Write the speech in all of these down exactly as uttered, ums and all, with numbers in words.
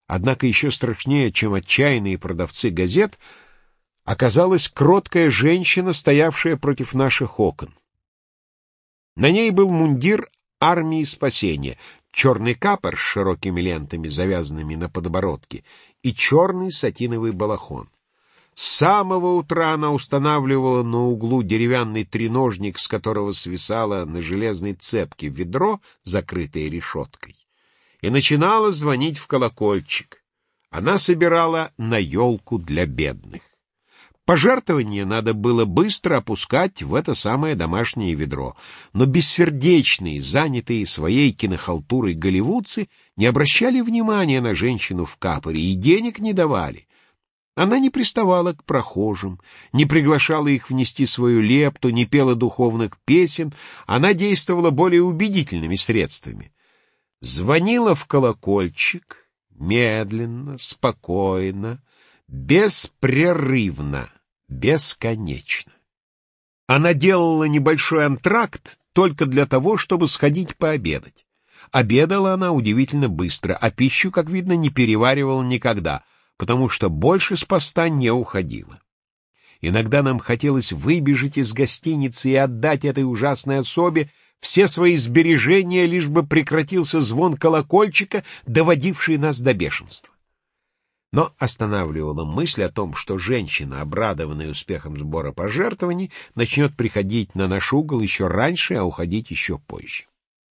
Однако еще страшнее, чем отчаянные продавцы газет, оказалась кроткая женщина, стоявшая против наших окон. На ней был мундир армии спасения, черный капор с широкими лентами, завязанными на подбородке, и черный сатиновый балахон. С самого утра она устанавливала на углу деревянный треножник, с которого свисало на железной цепке ведро, закрытое решеткой, и начинала звонить в колокольчик. Она собирала на елку для бедных. Пожертвования надо было быстро опускать в это самое домашнее ведро, но бессердечные, занятые своей кинохалтурой голливудцы не обращали внимания на женщину в капоре и денег не давали. Она не приставала к прохожим, не приглашала их внести свою лепту, не пела духовных песен, она действовала более убедительными средствами. Звонила в колокольчик медленно, спокойно, беспрерывно, бесконечно. Она делала небольшой антракт только для того, чтобы сходить пообедать. Обедала она удивительно быстро, а пищу, как видно, не переваривала никогда, потому что больше с поста не уходила. Иногда нам хотелось выбежать из гостиницы и отдать этой ужасной особе все свои сбережения, лишь бы прекратился звон колокольчика, доводивший нас до бешенства. Но останавливала мысль о том, что женщина, обрадованная успехом сбора пожертвований, начнет приходить на наш угол еще раньше, а уходить еще позже.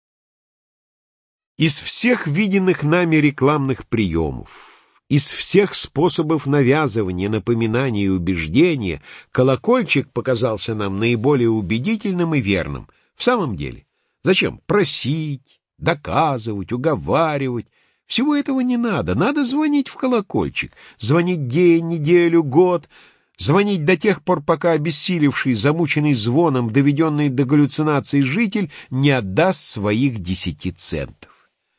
Из всех виденных нами рекламных приемов, из всех способов навязывания, напоминания и убеждения, колокольчик показался нам наиболее убедительным и верным. В самом деле, зачем просить, доказывать, уговаривать? Всего этого не надо. Надо звонить в колокольчик. Звонить день, неделю, год. Звонить до тех пор, пока обессилевший, замученный звоном, доведенный до галлюцинаций житель не отдаст своих десяти центов.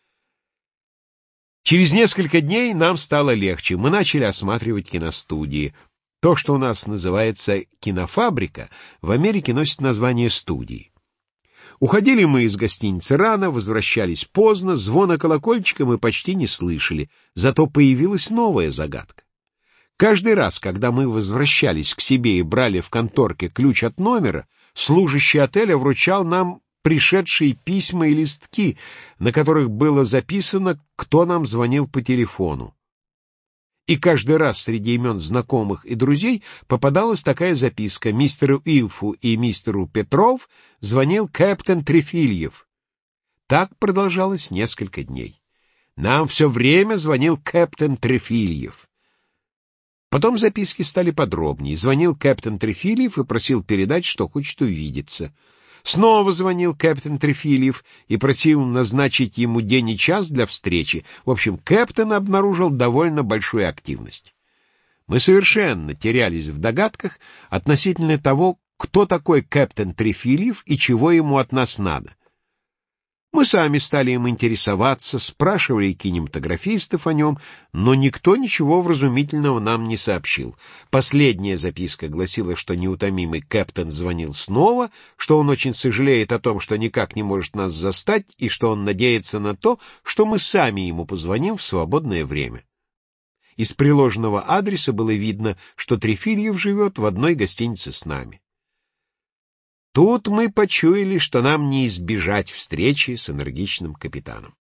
Через несколько дней нам стало легче. Мы начали осматривать киностудии. То, что у нас называется кинофабрика, в Америке носит название студии. Уходили мы из гостиницы рано, возвращались поздно, звона колокольчика мы почти не слышали, зато появилась новая загадка. Каждый раз, когда мы возвращались к себе и брали в конторке ключ от номера, служащий отеля вручал нам пришедшие письма и листки, на которых было записано, кто нам звонил по телефону. И каждый раз среди имен знакомых и друзей попадалась такая записка: мистеру Илфу и мистеру Петров звонил капитан Трефильев. Так продолжалось несколько дней. Нам все время звонил капитан Трефильев. Потом записки стали подробнее. Звонил капитан Трефильев и просил передать, что хочет увидеться. Снова звонил капитан Трефильев и просил назначить ему день и час для встречи. В общем, капитан обнаружил довольно большую активность. Мы совершенно терялись в догадках относительно того, кто такой капитан Трефильев и чего ему от нас надо. Мы сами стали им интересоваться, спрашивали кинематографистов о нем, но никто ничего вразумительного нам не сообщил. Последняя записка гласила, что неутомимый капитан звонил снова, что он очень сожалеет о том, что никак не может нас застать, и что он надеется на то, что мы сами ему позвоним в свободное время. Из приложенного адреса было видно, что Трефильев живет в одной гостинице с нами. Тут мы почуяли, что нам не избежать встречи с энергичным капитаном.